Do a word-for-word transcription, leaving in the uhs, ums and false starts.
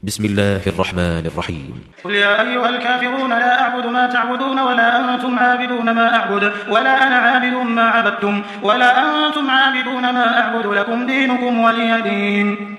بسم الله الرحمن الرحيم. قل يا أيها الكافرون لا أعبد ما تعبدون ولا أنتم عابدون ما أعبد ولا أنا عابد ما عبدتم ولا أنتم عابدون ما أعبد لكم دينكم ولي دين.